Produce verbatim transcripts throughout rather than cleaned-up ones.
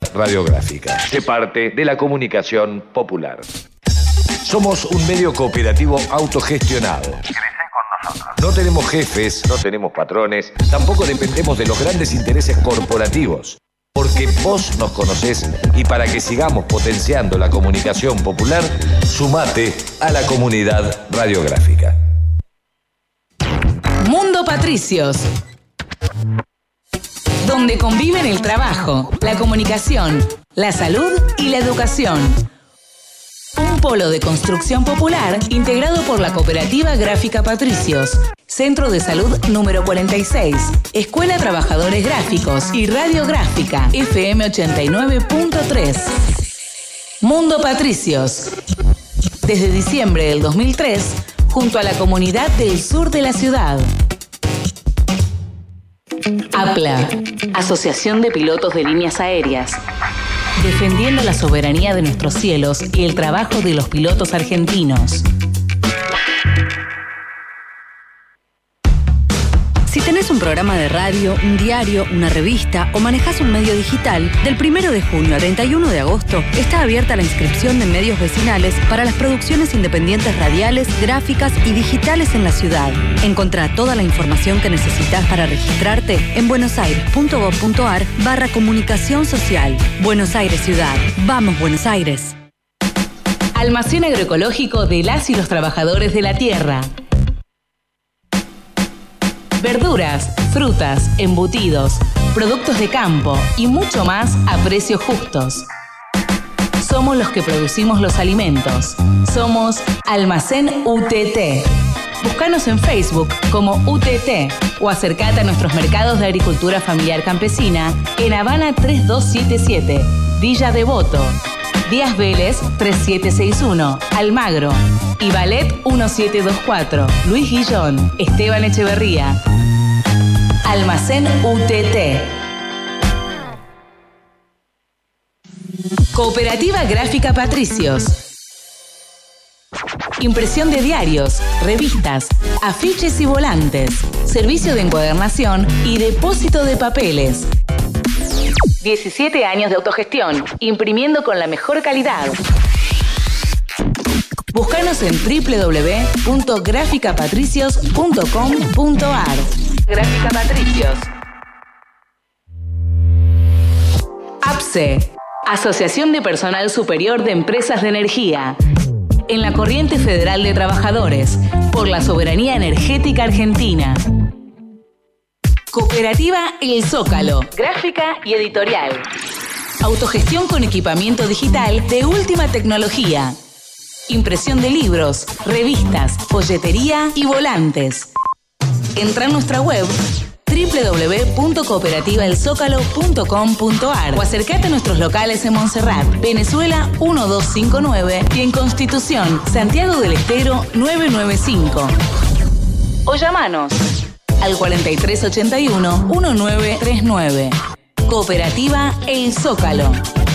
Radiográfica. Sé parte de la comunicación popular. Somos un medio cooperativo autogestionado. No tenemos jefes, no tenemos patrones, tampoco dependemos de los grandes intereses corporativos. Porque vos nos conocés y para que sigamos potenciando la comunicación popular, sumate a la comunidad radiográfica. Mundo Patricios, donde conviven el trabajo, la comunicación, la salud y la educación. Un polo de construcción popular integrado por la Cooperativa Gráfica Patricios, Centro de Salud número cuarenta y seis, Escuela Trabajadores Gráficos y Radiográfica, F M ochenta y nueve punto tres. Mundo Patricios, desde diciembre del dos mil tres, junto a la comunidad del sur de la ciudad. APLA, Asociación de Pilotos de Líneas Aéreas. Defendiendo la soberanía de nuestros cielos y el trabajo de los pilotos argentinos. Si tenés un programa de radio, un diario, una revista o manejás un medio digital, del primero de junio al treinta y uno de agosto está abierta la inscripción de medios vecinales para las producciones independientes radiales, gráficas y digitales en la ciudad. Encontrá toda la información que necesitas para registrarte en buenosaires.gov.ar barra comunicación social. Buenos Aires Ciudad. ¡Vamos, Buenos Aires! Almacén agroecológico de las y los trabajadores de la tierra. Verduras, frutas, embutidos, productos de campo y mucho más a precios justos. Somos los que producimos los alimentos. Somos Almacén U T T. Búscanos en Facebook como U T T o acercate a nuestros mercados de agricultura familiar campesina en Habana tres dos siete siete, Villa Devoto, Díaz Vélez tres siete seis uno, Almagro y Ballet uno siete dos cuatro, Luis Guillón, Esteban Echeverría. Almacén U T T. Cooperativa Gráfica Patricios. Impresión de diarios, revistas, afiches y volantes. Servicio de encuadernación y depósito de papeles. diecisiete años de autogestión, imprimiendo con la mejor calidad. Búscanos en doble u doble u doble u punto gráfica patricios punto com punto a r. Gráfica Patricios. APSE, Asociación de Personal Superior de Empresas de Energía. En la Corriente Federal de Trabajadores, por la soberanía energética argentina. Cooperativa El Zócalo, gráfica y editorial. Autogestión con equipamiento digital de última tecnología. Impresión de libros, revistas, folletería y volantes. Entra en nuestra web doble u doble u doble u punto cooperativa el zócalo punto com punto a r o acercate a nuestros locales en Montserrat, Venezuela uno dos cinco nueve y en Constitución, Santiago del Estero nueve nueve cinco. O llamanos al cuarenta y tres ochenta y uno diecinueve treinta y nueve. Cooperativa El Zócalo.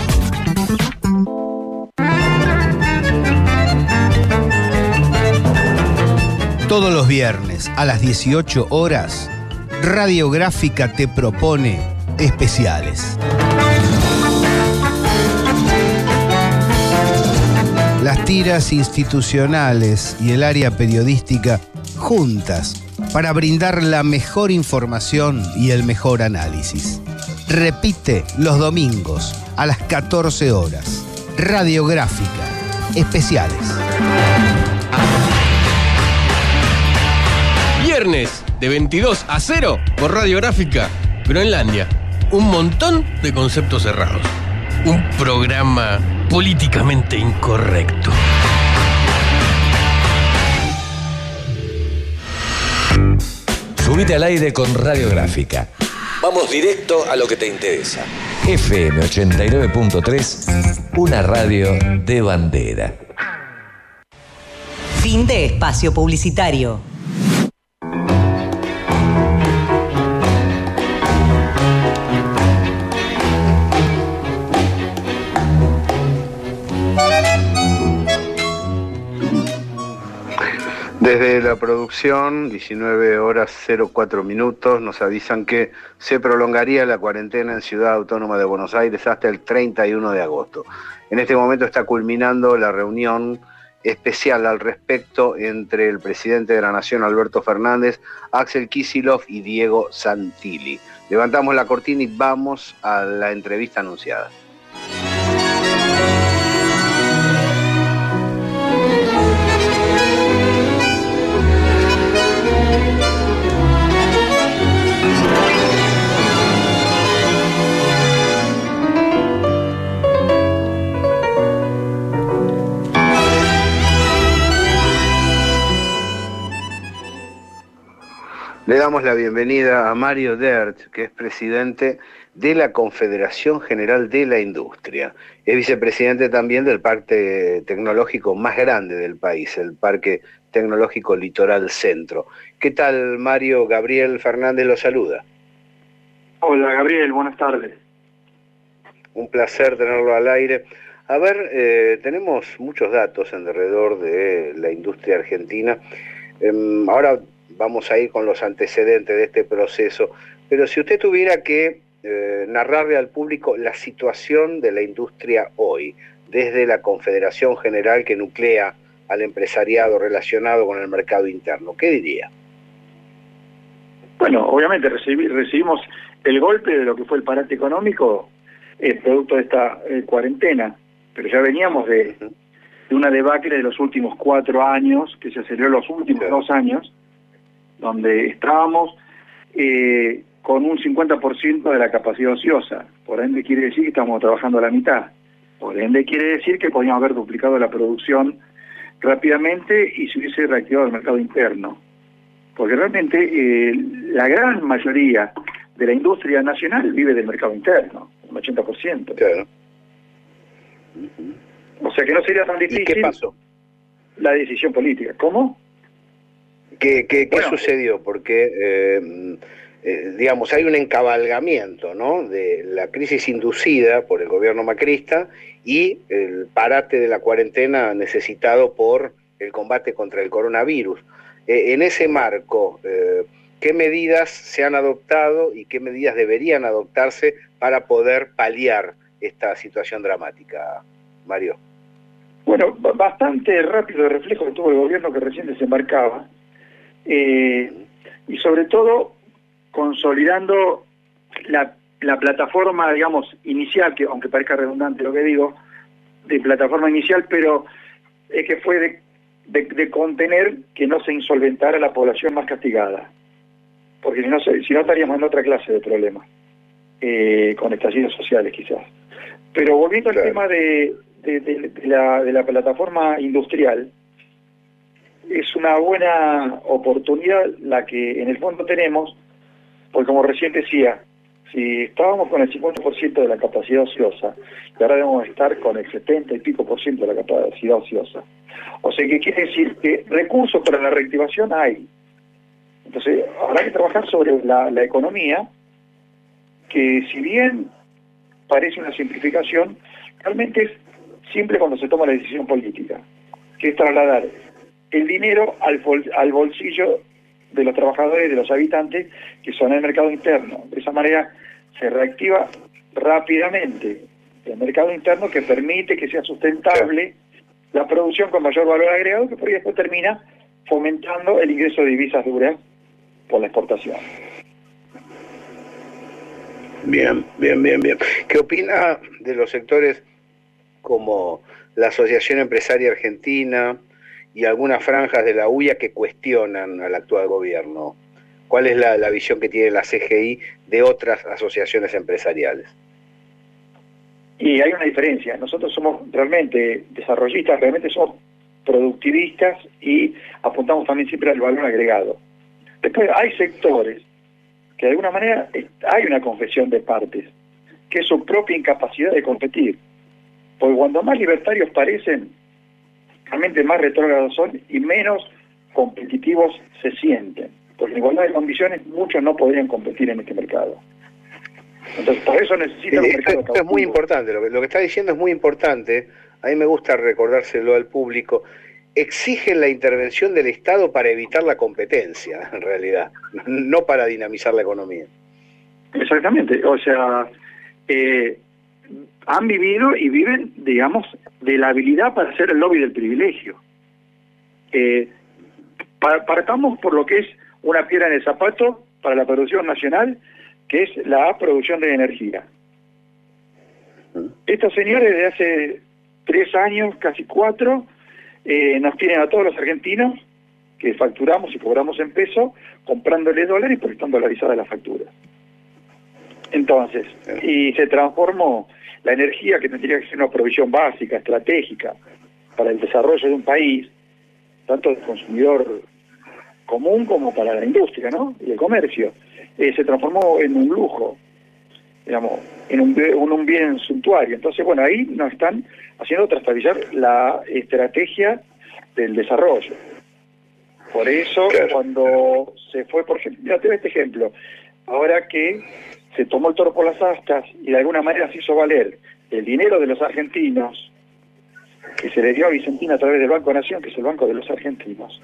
Todos los viernes a las dieciocho horas, Radiográfica te propone especiales. Las tiras institucionales y el área periodística juntas para brindar la mejor información y el mejor análisis. Repite los domingos a las catorce horas. Radiográfica, especiales. Viernes de veintidós a cero por Radiográfica, Groenlandia. Un montón de conceptos cerrados. Un programa políticamente incorrecto. Subite al aire con Radiográfica. Vamos directo a lo que te interesa. F M ochenta y nueve punto tres, una radio de bandera. Fin de espacio publicitario. Desde la producción, diecinueve horas cero cuatro minutos, nos avisan que se prolongaría la cuarentena en Ciudad Autónoma de Buenos Aires hasta el treinta y uno de agosto. En este momento está culminando la reunión especial al respecto entre el presidente de la Nación, Alberto Fernández, Axel Kicillof y Diego Santilli. Levantamos la cortina y vamos a la entrevista anunciada. Le damos la bienvenida a Mario Dert, que es presidente de la Confederación General de la Industria. Es vicepresidente también del parque tecnológico más grande del país, el Parque Tecnológico Litoral Centro. ¿Qué tal, Mario? Gabriel Fernández lo saluda. Hola, Gabriel, buenas tardes. Un placer tenerlo al aire. A ver, eh, tenemos muchos datos en derredor de la industria argentina. Eh, ahora vamos a ir con los antecedentes de este proceso, pero si usted tuviera que eh, narrarle al público la situación de la industria hoy, desde la Confederación General que nuclea al empresariado relacionado con el mercado interno, ¿qué diría? Bueno, obviamente recibí, recibimos el golpe de lo que fue el parate económico, eh, producto de esta eh, cuarentena, pero ya veníamos de, uh-huh. de una debacle de los últimos cuatro años, que se aceleró los últimos sí. dos años, donde estábamos eh, con un cincuenta por ciento de la capacidad ociosa. Por ende quiere decir que estamos trabajando a la mitad. Por ende quiere decir que podíamos haber duplicado la producción rápidamente y se hubiese reactivado el mercado interno. Porque realmente eh, la gran mayoría de la industria nacional vive del mercado interno, un ochenta por ciento. Claro. O sea que no sería tan difícil. ¿Y qué pasó? La decisión política. ¿Cómo? ¿Qué, qué, qué bueno, sucedió? Porque, eh, eh, digamos, hay un encabalgamiento, ¿no?, de la crisis inducida por el gobierno macrista y el parate de la cuarentena necesitado por el combate contra el coronavirus. Eh, en ese marco, eh, ¿qué medidas se han adoptado y qué medidas deberían adoptarse para poder paliar esta situación dramática, Mario? Bueno, bastante rápido el reflejo que tuvo el gobierno que recién desembarcaba. Eh, y sobre todo consolidando la, la plataforma, digamos, inicial, que aunque parezca redundante lo que digo, de plataforma inicial, pero es que fue de, de, de contener que no se insolventara la población más castigada, porque si no, si no estaríamos en otra clase de problemas, eh, con estallidos sociales quizás. Pero volviendo claro. al tema de, de, de, de, la, de la plataforma industrial, es una buena oportunidad la que en el fondo tenemos, porque como recién decía, si estábamos con el cincuenta por ciento de la capacidad ociosa, y ahora debemos estar con el setenta y pico por ciento de la capacidad ociosa. O sea, que quiere decir que recursos para la reactivación hay. Entonces, habrá que trabajar sobre la, la economía, que si bien parece una simplificación, realmente es simple cuando se toma la decisión política, que es trasladar el dinero al, bol, al bolsillo de los trabajadores y de los habitantes que son el mercado interno. De esa manera se reactiva rápidamente el mercado interno, que permite que sea sustentable la producción con mayor valor agregado, que por ahí después termina fomentando el ingreso de divisas duras por la exportación. Bien, bien, bien, bien. ¿Qué opina de los sectores como la Asociación Empresaria Argentina y algunas franjas de la U I A que cuestionan al actual gobierno? ¿Cuál es la, la visión que tiene la C G I de otras asociaciones empresariales? Y hay una diferencia. Nosotros somos realmente desarrollistas, realmente somos productivistas y apuntamos también siempre al valor agregado. Después hay sectores que de alguna manera hay una confesión de partes, que es su propia incapacidad de competir. Porque cuando más libertarios parecen, realmente más retrógrados son y menos competitivos se sienten. Porque en igualdad de condiciones muchos no podrían competir en este mercado. Entonces, por eso necesitan un mercado cautivo. Esto es muy importante, lo que, lo que está diciendo es muy importante. A mí me gusta recordárselo al público. exigen la intervención del Estado para evitar la competencia, en realidad, no para dinamizar la economía. Exactamente, o sea, eh, han vivido y viven, digamos, de la habilidad para hacer el lobby del privilegio. Eh, partamos por lo que es una piedra en el zapato para la producción nacional, que es la producción de energía. Estos señores de hace tres años, casi cuatro, eh, nos tienen a todos los argentinos que facturamos y cobramos en peso, comprándole dólares y por están dolarizadas las facturas. Entonces, y se transformó la energía, que tendría que ser una provisión básica, estratégica, para el desarrollo de un país, tanto del consumidor común como para la industria, ¿no? Y el comercio, eh, se transformó en un lujo, digamos, en un, en un bien suntuario. Entonces, bueno, ahí nos están haciendo trastabillar la estrategia del desarrollo. Por eso, claro, cuando se fue, por ejemplo, mira, te doy este ejemplo, ahora que se tomó el toro por las astas y de alguna manera se hizo valer el dinero de los argentinos, que se le dio a Vicentín a través del Banco Nación, que es el banco de los argentinos,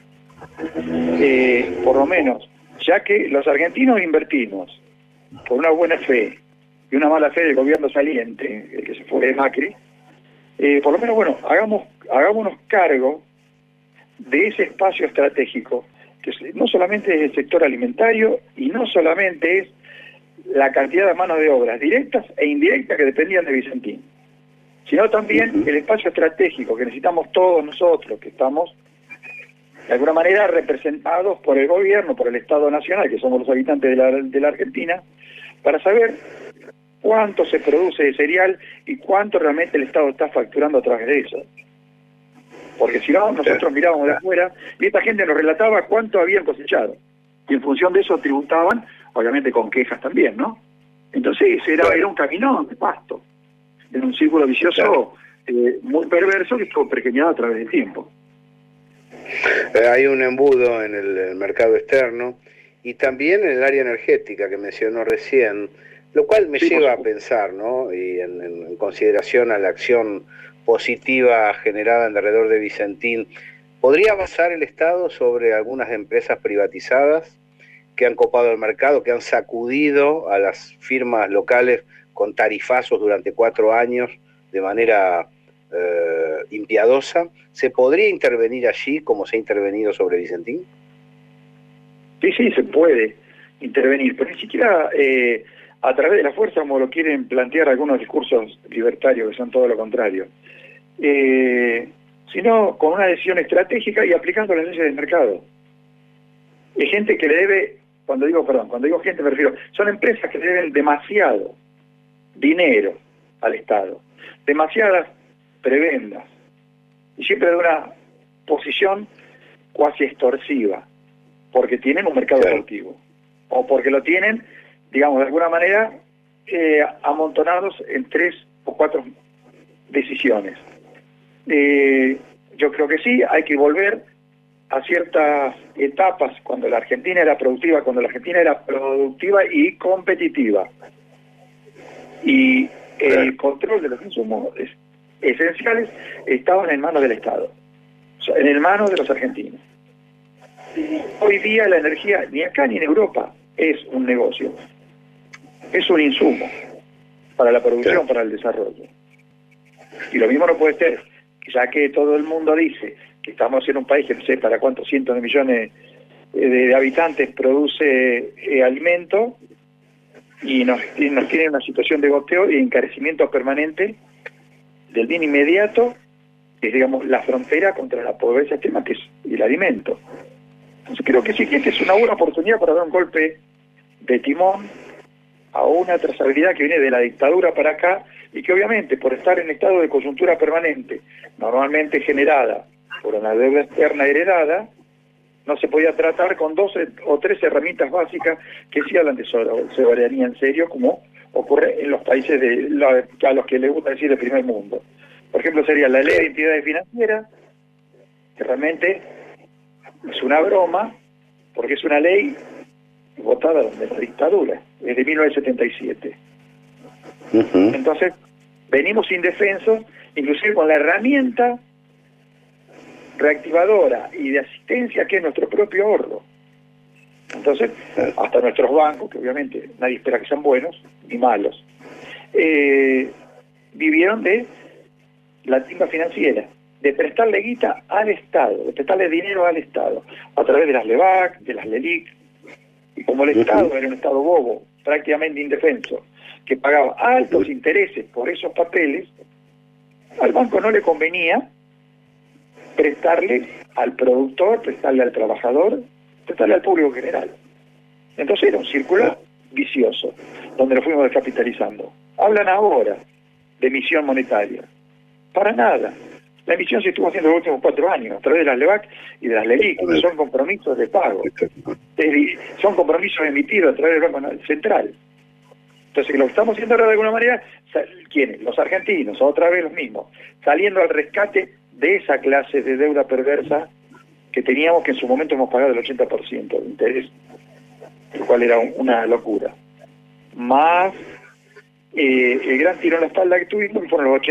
eh, por lo menos, ya que los argentinos invertimos por una buena fe y una mala fe del gobierno saliente, el que se fue de Macri, eh, por lo menos, bueno, hagamos hagámonos cargo de ese espacio estratégico, que no solamente es el sector alimentario y no solamente es la cantidad de manos de obras directas e indirectas que dependían de Vicentín, sino también el espacio estratégico que necesitamos todos nosotros, que estamos de alguna manera representados por el gobierno, por el Estado Nacional, que somos los habitantes de la, de la Argentina, para saber cuánto se produce de cereal y cuánto realmente el Estado está facturando a través de eso. Porque si no, nosotros mirábamos de afuera y esta gente nos relataba cuánto habían cosechado. Y en función de eso tributaban, obviamente con quejas también, ¿no? Entonces era, era un caminón de pasto, en un círculo vicioso eh, muy perverso que estuvo pergeñado a través del tiempo. Eh, hay un embudo en el, el mercado externo y también en el área energética que mencionó recién, lo cual me sí, lleva a pensar, ¿no? Y en, en, en consideración a la acción positiva generada alrededor de Vicentín, ¿podría basar el Estado sobre algunas empresas privatizadas que han copado el mercado, que han sacudido a las firmas locales con tarifazos durante cuatro años de manera eh, impiadosa? ¿Se podría intervenir allí como se ha intervenido sobre Vicentín? Sí, sí, se puede intervenir, pero ni siquiera eh, a través de la fuerza, como lo quieren plantear algunos discursos libertarios, que son todo lo contrario, eh, sino con una decisión estratégica y aplicando las leyes del mercado. Hay gente que le debe, cuando digo, perdón, cuando digo gente me refiero, son empresas que le deben demasiado dinero al Estado, demasiadas prebendas, y siempre de una posición cuasi extorsiva, porque tienen un mercado cautivo, o porque lo tienen, digamos, de alguna manera, eh, amontonados en tres o cuatro decisiones. Eh, yo creo que sí, hay que volver a ciertas etapas cuando la Argentina era productiva, cuando la Argentina era productiva y competitiva. Y el control de los insumos esenciales estaban en manos del Estado, o sea, en manos de los argentinos. Y hoy día la energía, ni acá ni en Europa, es un negocio, es un insumo para la producción, sí, para el desarrollo. Y lo mismo no puede ser, ya que todo el mundo dice que estamos en un país que no sé para cuántos cientos de millones de, de habitantes produce eh, alimento, y nos, y nos tiene una situación de goteo y encarecimiento permanente del bien inmediato, que es, digamos, la frontera contra la pobreza extrema, que es el alimento. Entonces creo que sí, que esta es una buena oportunidad para dar un golpe de timón a una trazabilidad que viene de la dictadura para acá, y que obviamente por estar en estado de coyuntura permanente, normalmente generada por una deuda externa heredada, no se podía tratar con dos o tres herramientas básicas que sí hablan de soberanía en serio, como ocurre en los países de la, a los que les gusta decir el primer mundo. Por ejemplo, sería la ley de entidades financieras, que realmente es una broma, porque es una ley votada desde la dictadura, desde mil novecientos setenta y siete. Uh-huh. Entonces, venimos indefensos, inclusive con la herramienta reactivadora y de asistencia que es nuestro propio ahorro. Entonces, hasta nuestros bancos, que obviamente nadie espera que sean buenos ni malos, eh, vivieron de la timba financiera, de prestarle guita al Estado, de prestarle dinero al Estado, a través de las LEVAC, de las LELIC, y como el Estado era un Estado bobo, prácticamente indefenso, que pagaba altos intereses por esos papeles, al banco no le convenía prestarle al productor, prestarle al trabajador, prestarle al público en general. Entonces era un círculo vicioso, donde lo fuimos descapitalizando. Hablan ahora de emisión monetaria. Para nada. La emisión se estuvo haciendo los últimos cuatro años, a través de las LEVAC y de las LELIC, que son compromisos de pago. Son compromisos emitidos a través del Banco Central. Entonces, lo que estamos haciendo ahora de alguna manera, ¿quiénes? Los argentinos, otra vez los mismos, saliendo al rescate de esa clase de deuda perversa que teníamos, que en su momento hemos pagado el ochenta por ciento de interés, lo cual era un, una locura. Más eh, el gran tiro en la espalda que tuvimos, que fueron los ochenta